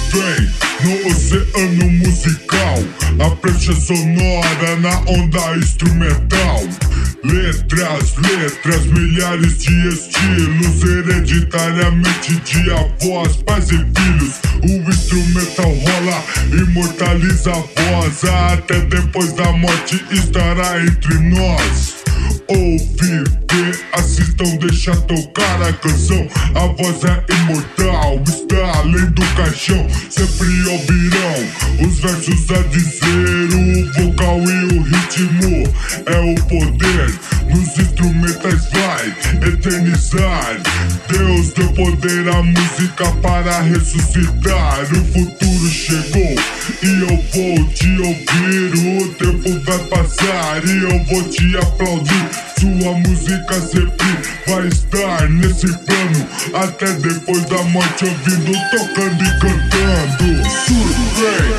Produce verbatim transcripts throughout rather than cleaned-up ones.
vem no oceano musical, a prancha sonora na onda instrumental. Letras, letras, milhares de estilos, hereditariamente de avós, pais e filhos. O instrumental rola, imortaliza a voz, até depois da morte estará entre nós. Ouve, vê, assistam, deixa tocar a canção. A voz é imortal, está além do caixão. Sempre ouvirão os versos a dizer. O vocal e o ritmo é o poder. Nos instrumentais vai eternizar. Deus deu poder à música para ressuscitar. O futuro chegou e eu vou te ouvir. O tempo vai passar e eu vou te aplaudir. Sua música sempre vai estar nesse plano, até depois da morte, ouvindo, tocando e cantando. Survey,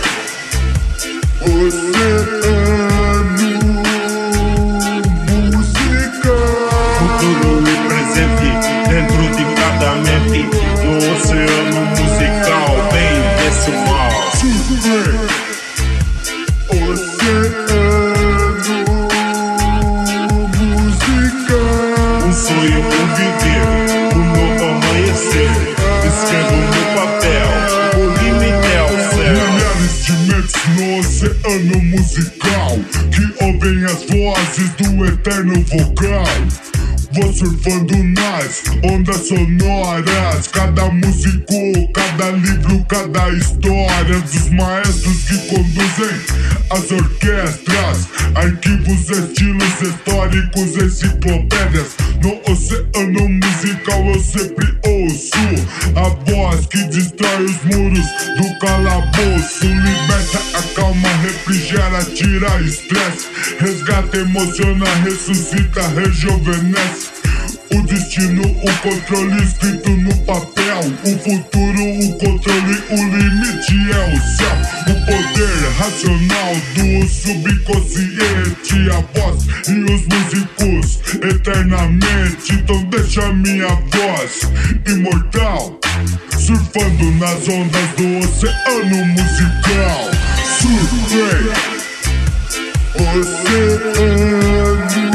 oceano, música. Futuro e presente dentro de cada mente. No oceano musical bem decimal. Survey, oceano. Um sonho por viver, um novo amanhecer. Escrevo no papel, o limite é o céu. Milhares de mentes no oceano musical, que ouvem as vozes do eterno vocal. Vou surfando nas ondas sonoras, cada músico, cada livro, cada história dos maestros que conduzem as orquestras, arquivos, estilos históricos, enciclopédias. No oceano musical eu sempre ouço a voz que destrói os muros do calabouço, liberta, acalma, refrigera, tira estresse, resgata, emociona, ressuscita, rejuvenesce. O destino, o controle escrito no papel. O futuro, o controle, o limite é o céu. O poder racional do subconsciente, a voz e os músicos eternamente. Então deixa minha voz imortal, surfando nas ondas do oceano musical. Surfei, oceano.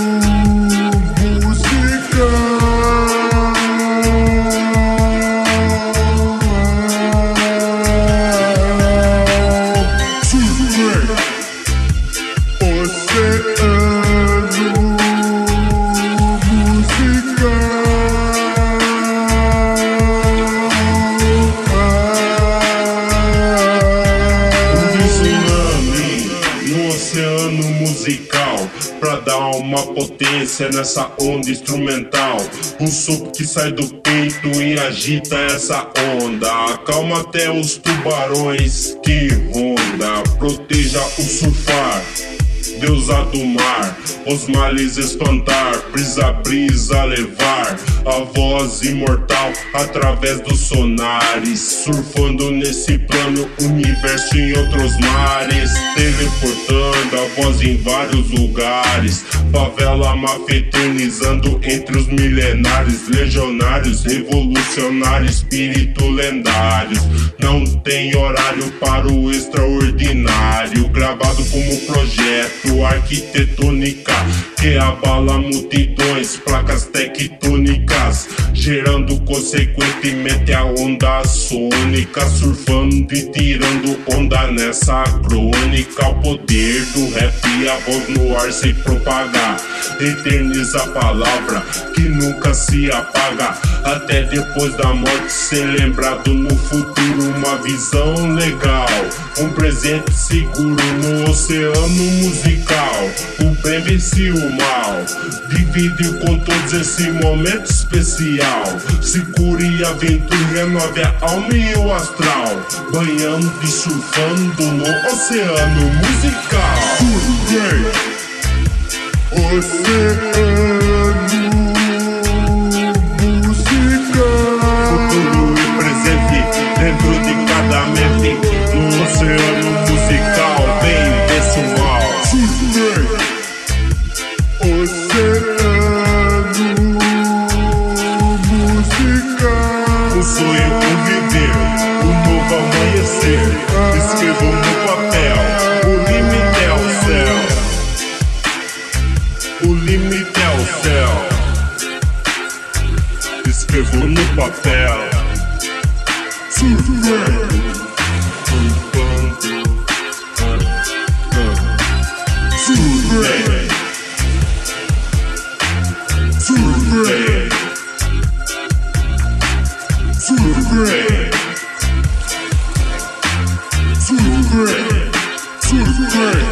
Oceano musical, pra dar uma potência nessa onda instrumental. Um sopro que sai do peito e agita essa onda, acalma até os tubarões que ronda. Proteja o surfar, deusa do mar, os males espantar, brisa, brisa levar a voz imortal através dos sonares, surfando nesse plano, universo em outros mares, teleportando a voz em vários lugares, favela máfia eternizando entre os milenares, legionários, revolucionários, espírito lendários. Não tem horário para o extraordinário, gravado como projeto arquitetônica que abala multidões, placas tectônicas, gerando consequentemente a onda sônica, surfando e tirando onda nessa crônica. O poder do rap e a voz no ar se propagar, eterniza a palavra que nunca se apaga, até depois da morte ser lembrado no futuro. Uma visão legal, um presente seguro no oceano musical. O bem vence o mal, divide com todos esse momento especial. Se cure a aventura, renove a alma e o astral, banhando e surfando no oceano musical. Surfei, oceano musical. Futuro e presente dentro de cada mente. No oceano musical bem decimal. Surfei, oceano musical. Um sonho por viver o novo amanhecer. Escrevo no papel, o limite é o céu. O limite é o céu. Escrevo no papel. Surfando, surfando, surfando, surfando, surfando, surfando.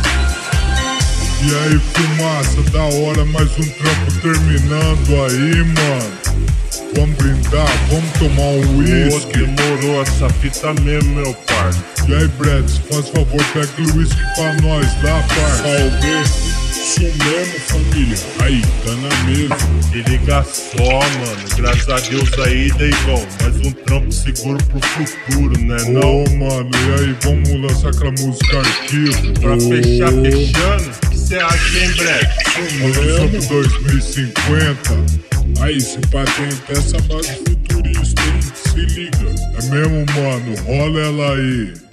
E aí, fumaça, da hora, mais um trampo terminando aí, mano. Vamos brindar, vamos tomar um whisky. Demorou essa fita mesmo, meu parça. E aí, Brett, faz favor, pega o whisky pra nós, dá, parça. Salve. Isso mesmo, família. Aí, tá na mesa. Se liga só, mano. Graças a Deus aí, Deivão. Mais um trampo seguro pro futuro, né? Ô, Não, mano, e aí, vamos lançar aquela música Arquivo. pra Ô, fechar, fechando. O que cê acha, hein, Brett? Lançamos dois mil e cinquenta. Aí, se patenta essa base futurista, hein? Se liga. É mesmo, mano, rola ela aí.